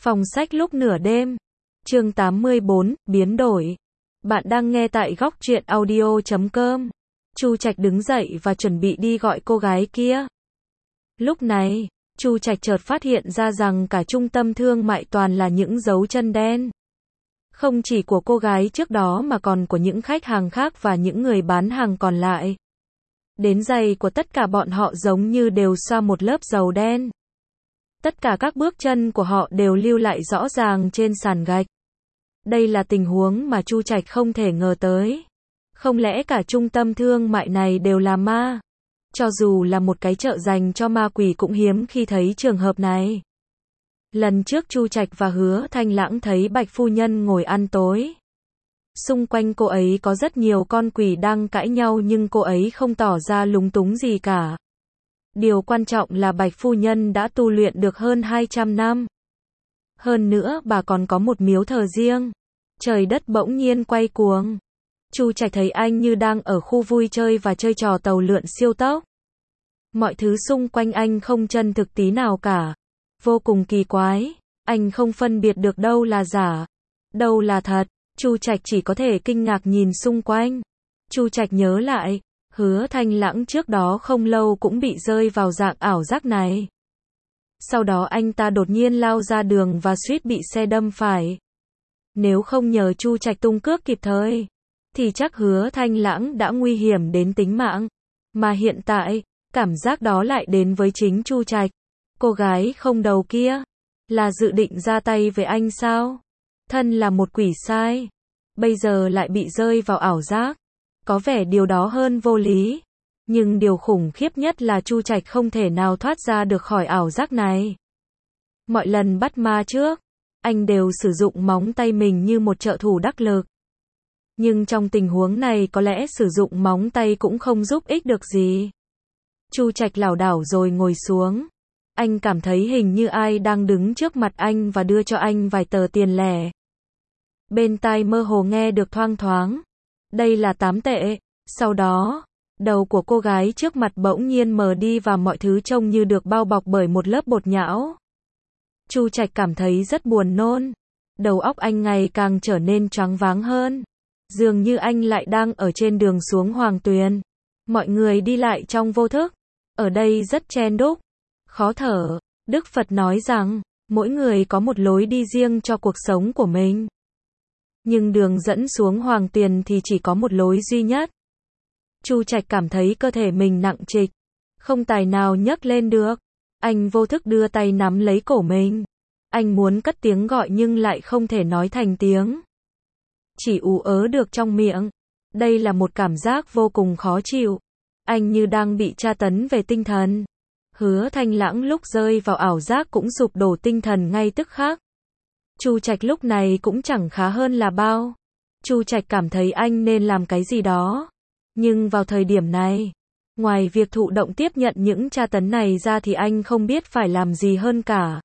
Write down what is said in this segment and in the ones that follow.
Phòng sách lúc nửa đêm. Chương 84, biến đổi. Bạn đang nghe tại góc truyện audio.com. Chu Trạch đứng dậy và chuẩn bị đi gọi cô gái kia. Lúc này, Chu Trạch chợt phát hiện ra rằng cả trung tâm thương mại toàn là những dấu chân đen. Không chỉ của cô gái trước đó mà còn của những khách hàng khác và những người bán hàng còn lại. Đến giày của tất cả bọn họ giống như đều xoa một lớp dầu đen. Tất cả các bước chân của họ đều lưu lại rõ ràng trên sàn gạch. Đây là tình huống mà Chu Trạch không thể ngờ tới. Không lẽ cả trung tâm thương mại này đều là ma? Cho dù là một cái chợ dành cho ma quỷ cũng hiếm khi thấy trường hợp này. Lần trước Chu Trạch và Hứa Thanh Lãng thấy Bạch phu nhân ngồi ăn tối. Xung quanh cô ấy có rất nhiều con quỷ đang cãi nhau nhưng cô ấy không tỏ ra lúng túng gì cả. Điều quan trọng là Bạch phu nhân đã tu luyện được hơn 200 năm. Hơn nữa bà còn có một miếu thờ riêng. Trời đất bỗng nhiên quay cuồng. Chu Trạch thấy anh như đang ở khu vui chơi và chơi trò tàu lượn siêu tốc. Mọi thứ xung quanh anh không chân thực tí nào cả. Vô cùng kỳ quái. Anh không phân biệt được đâu là giả, đâu là thật. Chu Trạch chỉ có thể kinh ngạc nhìn xung quanh. Chu Trạch nhớ lại, Hứa Thanh Lãng trước đó không lâu cũng bị rơi vào dạng ảo giác này. Sau đó anh ta đột nhiên lao ra đường và suýt bị xe đâm phải. Nếu không nhờ Chu Trạch tung cước kịp thời, thì chắc Hứa Thanh Lãng đã nguy hiểm đến tính mạng. Mà hiện tại, cảm giác đó lại đến với chính Chu Trạch. Cô gái không đầu kia, là dự định ra tay với anh sao? Thân là một quỷ sai, bây giờ lại bị rơi vào ảo giác. Có vẻ điều đó hơn vô lý. Nhưng điều khủng khiếp nhất là Chu Trạch không thể nào thoát ra được khỏi ảo giác này. Mọi lần bắt ma trước, anh đều sử dụng móng tay mình như một trợ thủ đắc lực. Nhưng trong tình huống này có lẽ sử dụng móng tay cũng không giúp ích được gì. Chu Trạch lảo đảo rồi ngồi xuống. Anh cảm thấy hình như ai đang đứng trước mặt anh và đưa cho anh vài tờ tiền lẻ. Bên tai mơ hồ nghe được thoang thoáng. Đây là 8 tệ. Sau đó, đầu của cô gái trước mặt bỗng nhiên mờ đi và mọi thứ trông như được bao bọc bởi một lớp bột nhão. Chu Trạch cảm thấy rất buồn nôn. Đầu óc anh ngày càng trở nên choáng váng hơn. Dường như anh lại đang ở trên đường xuống Hoàng Tuyền. Mọi người đi lại trong vô thức. Ở đây rất chen chúc, khó thở. Đức Phật nói rằng, mỗi người có một lối đi riêng cho cuộc sống của mình. Nhưng đường dẫn xuống Hoàng Tuyền thì chỉ có một lối duy nhất. Chu Trạch cảm thấy cơ thể mình nặng trịch, không tài nào nhấc lên được. Anh vô thức đưa tay nắm lấy cổ mình. Anh muốn cất tiếng gọi nhưng lại không thể nói thành tiếng. Chỉ ú ớ được trong miệng. Đây là một cảm giác vô cùng khó chịu. Anh như đang bị tra tấn về tinh thần. Hứa Thanh Lãng lúc rơi vào ảo giác cũng sụp đổ tinh thần ngay tức khắc. Chu Trạch lúc này cũng chẳng khá hơn là bao. Chu Trạch cảm thấy anh nên làm cái gì đó. Nhưng vào thời điểm này, ngoài việc thụ động tiếp nhận những tra tấn này ra thì anh không biết phải làm gì hơn cả.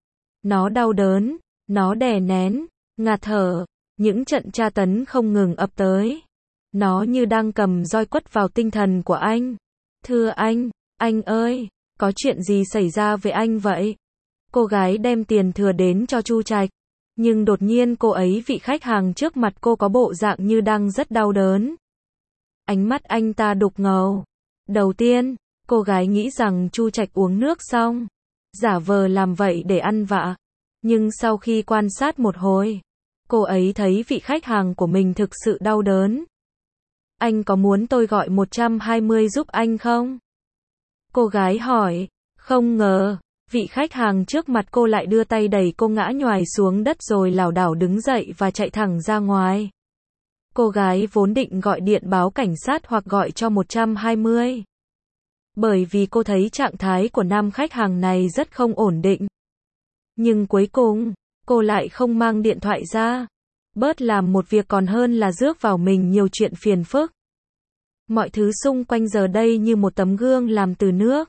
Nó đau đớn, nó đè nén, ngạt thở, những trận tra tấn không ngừng ập tới. Nó như đang cầm roi quất vào tinh thần của anh. Thưa anh ơi, có chuyện gì xảy ra với anh vậy? Cô gái đem tiền thừa đến cho Chu Trạch. Nhưng đột nhiên cô ấy vị khách hàng trước mặt cô có bộ dạng như đang rất đau đớn. Ánh mắt anh ta đục ngầu. Đầu tiên, cô gái nghĩ rằng Chu Trạch uống nước xong, giả vờ làm vậy để ăn vạ. Nhưng sau khi quan sát một hồi, cô ấy thấy vị khách hàng của mình thực sự đau đớn. Anh có muốn tôi gọi 120 giúp anh không? Cô gái hỏi. Không ngờ, vị khách hàng trước mặt cô lại đưa tay đẩy cô ngã nhoài xuống đất rồi lảo đảo đứng dậy và chạy thẳng ra ngoài. Cô gái vốn định gọi điện báo cảnh sát hoặc gọi cho 120. Bởi vì cô thấy trạng thái của nam khách hàng này rất không ổn định. Nhưng cuối cùng, cô lại không mang điện thoại ra. Bớt làm một việc còn hơn là rước vào mình nhiều chuyện phiền phức. Mọi thứ xung quanh giờ đây như một tấm gương làm từ nước.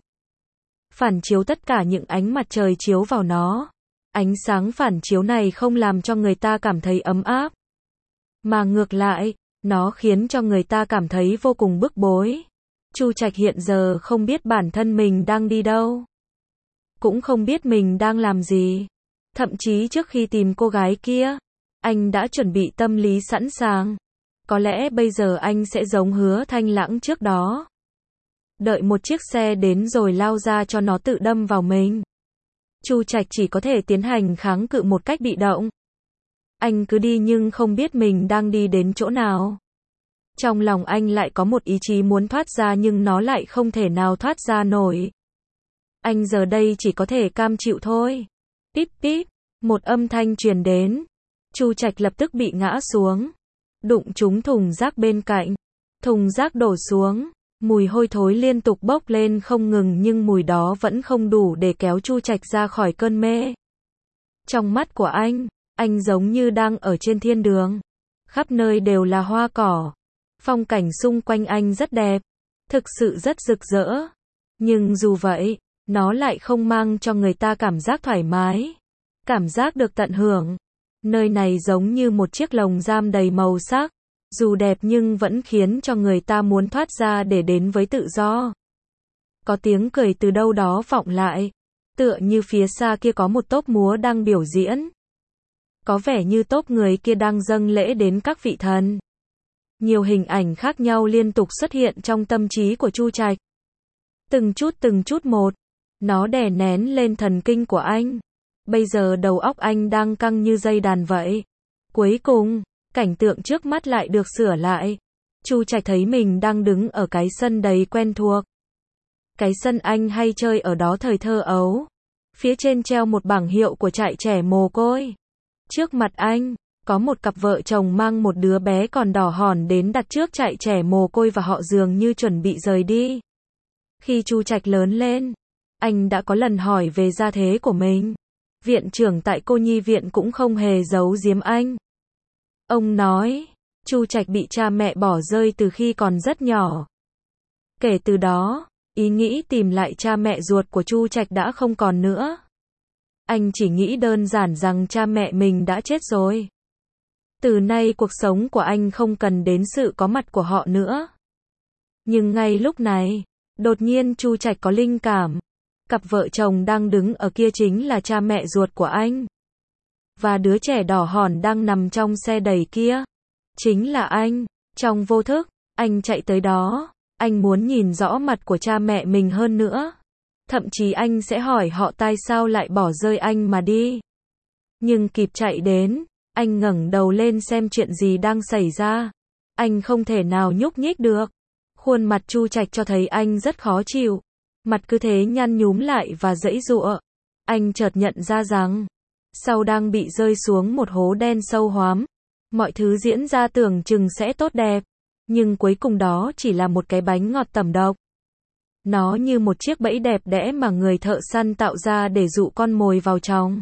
Phản chiếu tất cả những ánh mặt trời chiếu vào nó. Ánh sáng phản chiếu này không làm cho người ta cảm thấy ấm áp. Mà ngược lại, nó khiến cho người ta cảm thấy vô cùng bức bối. Chu Trạch hiện giờ không biết bản thân mình đang đi đâu. Cũng không biết mình đang làm gì. Thậm chí trước khi tìm cô gái kia, anh đã chuẩn bị tâm lý sẵn sàng. Có lẽ bây giờ anh sẽ giống Hứa Thanh Lãng trước đó. Đợi một chiếc xe đến rồi lao ra cho nó tự đâm vào mình. Chu Trạch chỉ có thể tiến hành kháng cự một cách bị động. Anh cứ đi nhưng không biết mình đang đi đến chỗ nào. Trong lòng anh lại có một ý chí muốn thoát ra nhưng nó lại không thể nào thoát ra nổi. Anh giờ đây chỉ có thể cam chịu thôi. Píp píp, một âm thanh truyền đến. Chu Trạch lập tức bị ngã xuống, đụng trúng thùng rác bên cạnh. Thùng rác đổ xuống, mùi hôi thối liên tục bốc lên không ngừng nhưng mùi đó vẫn không đủ để kéo Chu Trạch ra khỏi cơn mê. Trong mắt của anh giống như đang ở trên thiên đường. Khắp nơi đều là hoa cỏ. Phong cảnh xung quanh anh rất đẹp, thực sự rất rực rỡ. Nhưng dù vậy, nó lại không mang cho người ta cảm giác thoải mái, cảm giác được tận hưởng. Nơi này giống như một chiếc lồng giam đầy màu sắc, dù đẹp nhưng vẫn khiến cho người ta muốn thoát ra để đến với tự do. Có tiếng cười từ đâu đó vọng lại, tựa như phía xa kia có một tốp múa đang biểu diễn. Có vẻ như tốp người kia đang dâng lễ đến các vị thần. Nhiều hình ảnh khác nhau liên tục xuất hiện trong tâm trí của Chu Trạch. Từng chút một, nó đè nén lên thần kinh của anh. Bây giờ đầu óc anh đang căng như dây đàn vậy. Cuối cùng, cảnh tượng trước mắt lại được sửa lại. Chu Trạch thấy mình đang đứng ở cái sân đầy quen thuộc. Cái sân anh hay chơi ở đó thời thơ ấu. Phía trên treo một bảng hiệu của trại trẻ mồ côi. Trước mặt anh, có một cặp vợ chồng mang một đứa bé còn đỏ hòn đến đặt trước trại trẻ mồ côi và họ dường như chuẩn bị rời đi. Khi Chu Trạch lớn lên, anh đã có lần hỏi về gia thế của mình. Viện trưởng tại cô nhi viện cũng không hề giấu giếm anh. Ông nói, Chu Trạch bị cha mẹ bỏ rơi từ khi còn rất nhỏ. Kể từ đó, ý nghĩ tìm lại cha mẹ ruột của Chu Trạch đã không còn nữa. Anh chỉ nghĩ đơn giản rằng cha mẹ mình đã chết rồi. Từ nay cuộc sống của anh không cần đến sự có mặt của họ nữa. Nhưng ngay lúc này, đột nhiên Chu Trạch có linh cảm. Cặp vợ chồng đang đứng ở kia chính là cha mẹ ruột của anh. Và đứa trẻ đỏ hòn đang nằm trong xe đẩy kia chính là anh. Trong vô thức, anh chạy tới đó. Anh muốn nhìn rõ mặt của cha mẹ mình hơn nữa. Thậm chí anh sẽ hỏi họ tại sao lại bỏ rơi anh mà đi. Nhưng kịp chạy đến, anh ngẩng đầu lên xem chuyện gì đang xảy ra. Anh không thể nào nhúc nhích được. Khuôn mặt Chu Trạch cho thấy anh rất khó chịu. Mặt cứ thế nhăn nhúm lại và giãy giụa. Anh chợt nhận ra rằng, sau đang bị rơi xuống một hố đen sâu hoắm. Mọi thứ diễn ra tưởng chừng sẽ tốt đẹp. Nhưng cuối cùng đó chỉ là một cái bánh ngọt tẩm độc. Nó như một chiếc bẫy đẹp đẽ mà người thợ săn tạo ra để dụ con mồi vào trong.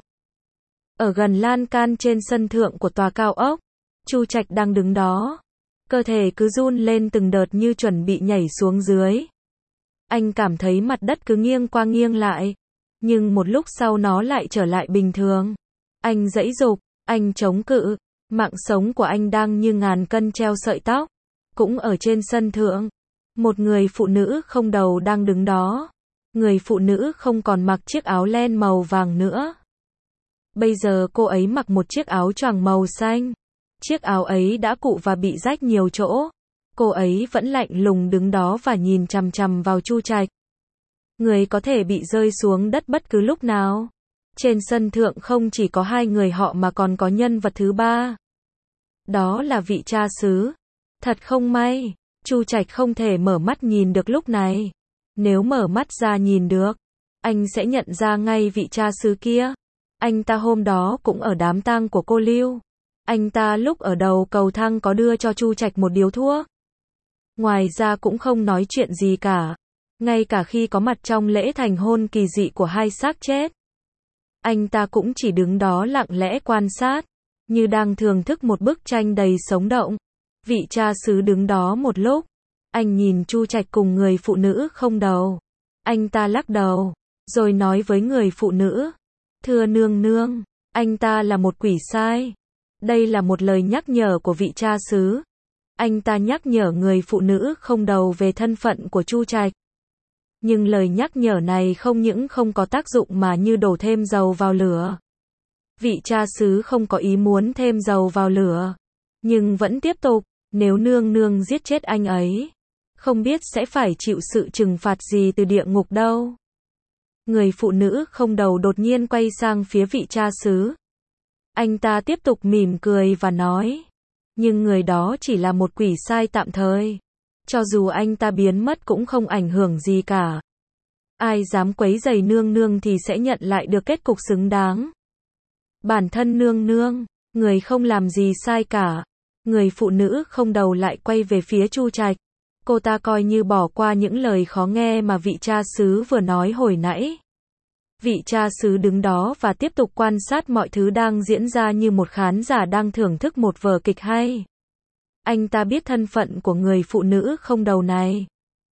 Ở gần lan can trên sân thượng của tòa cao ốc, Chu Trạch đang đứng đó. Cơ thể cứ run lên từng đợt như chuẩn bị nhảy xuống dưới. Anh cảm thấy mặt đất cứ nghiêng qua nghiêng lại. Nhưng một lúc sau nó lại trở lại bình thường. Anh giãy giụp, anh chống cự. Mạng sống của anh đang như ngàn cân treo sợi tóc. Cũng ở trên sân thượng, một người phụ nữ không đầu đang đứng đó. Người phụ nữ không còn mặc chiếc áo len màu vàng nữa. Bây giờ cô ấy mặc một chiếc áo choàng màu xanh. Chiếc áo ấy đã cũ và bị rách nhiều chỗ. Cô ấy vẫn lạnh lùng đứng đó và nhìn chằm chằm vào Chu Trạch. Người có thể bị rơi xuống đất bất cứ lúc nào. Trên sân thượng không chỉ có hai người họ mà còn có nhân vật thứ ba. Đó là vị cha xứ. Thật không may, Chu Trạch không thể mở mắt nhìn được lúc này. Nếu mở mắt ra nhìn được, anh sẽ nhận ra ngay vị cha xứ kia. Anh ta hôm đó cũng ở đám tang của cô Lưu. Anh ta lúc ở đầu cầu thang có đưa cho Chu Trạch một điếu thuốc. Ngoài ra cũng không nói chuyện gì cả. Ngay cả khi có mặt trong lễ thành hôn kỳ dị của hai xác chết. Anh ta cũng chỉ đứng đó lặng lẽ quan sát, như đang thưởng thức một bức tranh đầy sống động. Vị cha xứ đứng đó một lúc. Anh nhìn Chu Trạch cùng người phụ nữ không đầu. Anh ta lắc đầu, rồi nói với người phụ nữ. Thưa nương nương, anh ta là một quỷ sai. Đây là một lời nhắc nhở của vị cha xứ. Anh ta nhắc nhở người phụ nữ không đầu về thân phận của Chu Trạch. Nhưng lời nhắc nhở này không những không có tác dụng mà như đổ thêm dầu vào lửa. Vị cha xứ không có ý muốn thêm dầu vào lửa, nhưng vẫn tiếp tục, nếu nương nương giết chết anh ấy, không biết sẽ phải chịu sự trừng phạt gì từ địa ngục đâu. Người phụ nữ không đầu đột nhiên quay sang phía vị cha xứ. Anh ta tiếp tục mỉm cười và nói, nhưng người đó chỉ là một quỷ sai tạm thời. Cho dù anh ta biến mất cũng không ảnh hưởng gì cả. Ai dám quấy rầy nương nương thì sẽ nhận lại được kết cục xứng đáng. Bản thân nương nương, người không làm gì sai cả. Người phụ nữ không đầu lại quay về phía Chu Trạch. Cô ta coi như bỏ qua những lời khó nghe mà vị cha xứ vừa nói hồi nãy. Vị cha xứ đứng đó và tiếp tục quan sát mọi thứ đang diễn ra như một khán giả đang thưởng thức một vở kịch hay. Anh ta biết thân phận của người phụ nữ không đầu này.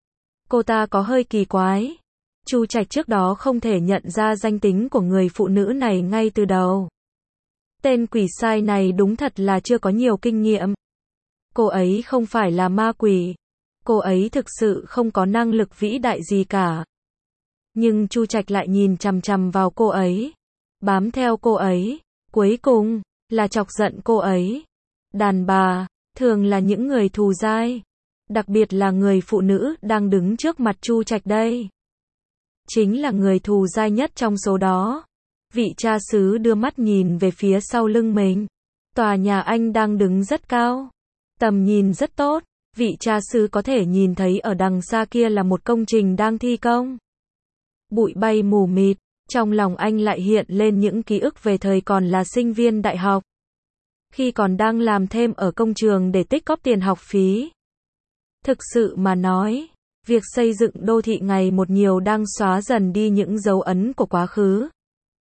Cô ta có hơi kỳ quái. Chu Trạch trước đó không thể nhận ra danh tính của người phụ nữ này ngay từ đầu. Tên quỷ sai này đúng thật là chưa có nhiều kinh nghiệm. Cô ấy không phải là ma quỷ. Cô ấy thực sự không có năng lực vĩ đại gì cả. Nhưng Chu Trạch lại nhìn chằm chằm vào cô ấy, bám theo cô ấy, cuối cùng là chọc giận cô ấy. Đàn bà thường là những người thù dai, đặc biệt là người phụ nữ đang đứng trước mặt Chu Trạch đây. Chính là người thù dai nhất trong số đó. Vị cha xứ đưa mắt nhìn về phía sau lưng mình. Tòa nhà anh đang đứng rất cao, tầm nhìn rất tốt. Vị cha xứ có thể nhìn thấy ở đằng xa kia là một công trình đang thi công. Bụi bay mù mịt, trong lòng anh lại hiện lên những ký ức về thời còn là sinh viên đại học. Khi còn đang làm thêm ở công trường để tích cóp tiền học phí. Thực sự mà nói, việc xây dựng đô thị ngày một nhiều đang xóa dần đi những dấu ấn của quá khứ.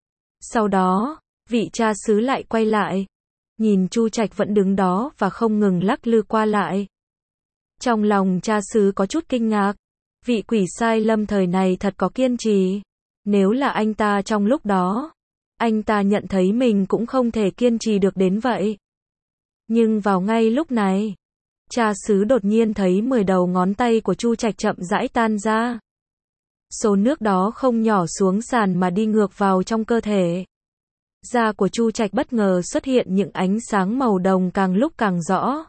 Sau đó, vị cha xứ lại quay lại, nhìn Chu Trạch vẫn đứng đó và không ngừng lắc lư qua lại. Trong lòng cha xứ có chút kinh ngạc. Vị quỷ sai lâm thời này thật có kiên trì. Nếu là anh ta trong lúc đó, anh ta nhận thấy mình cũng không thể kiên trì được đến vậy. Nhưng vào ngay lúc này, cha xứ đột nhiên thấy 10 đầu ngón tay của Chu Trạch chậm rãi tan ra. Số nước đó không nhỏ xuống sàn mà đi ngược vào trong cơ thể. Da của Chu Trạch bất ngờ xuất hiện những ánh sáng màu đồng càng lúc càng rõ.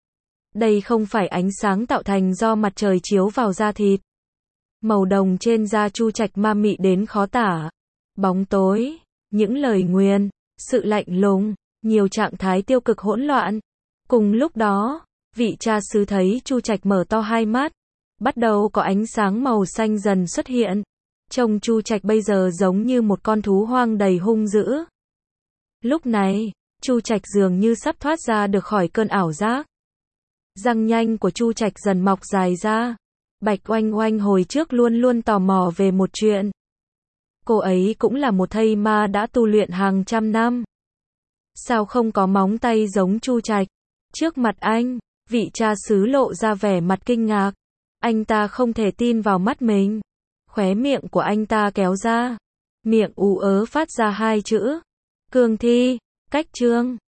Đây không phải ánh sáng tạo thành do mặt trời chiếu vào da thịt. Màu đồng trên da Chu Trạch ma mị đến khó tả. Bóng tối, những lời nguyền, sự lạnh lùng, nhiều trạng thái tiêu cực hỗn loạn. Cùng lúc đó, vị cha xứ thấy Chu Trạch mở to hai mắt, bắt đầu có ánh sáng màu xanh dần xuất hiện. Trông Chu Trạch bây giờ giống như một con thú hoang đầy hung dữ. Lúc này, Chu Trạch dường như sắp thoát ra được khỏi cơn ảo giác. Răng nanh của Chu Trạch dần mọc dài ra. Bạch Oanh Oanh hồi trước luôn luôn tò mò về một chuyện. Cô ấy cũng là một thây ma đã tu luyện hàng trăm năm. Sao không có móng tay giống Chu Trạch? Trước mặt anh, vị cha xứ lộ ra vẻ mặt kinh ngạc. Anh ta không thể tin vào mắt mình. Khóe miệng của anh ta kéo ra. Miệng ú ớ phát ra hai chữ. Cương thi, cách chương.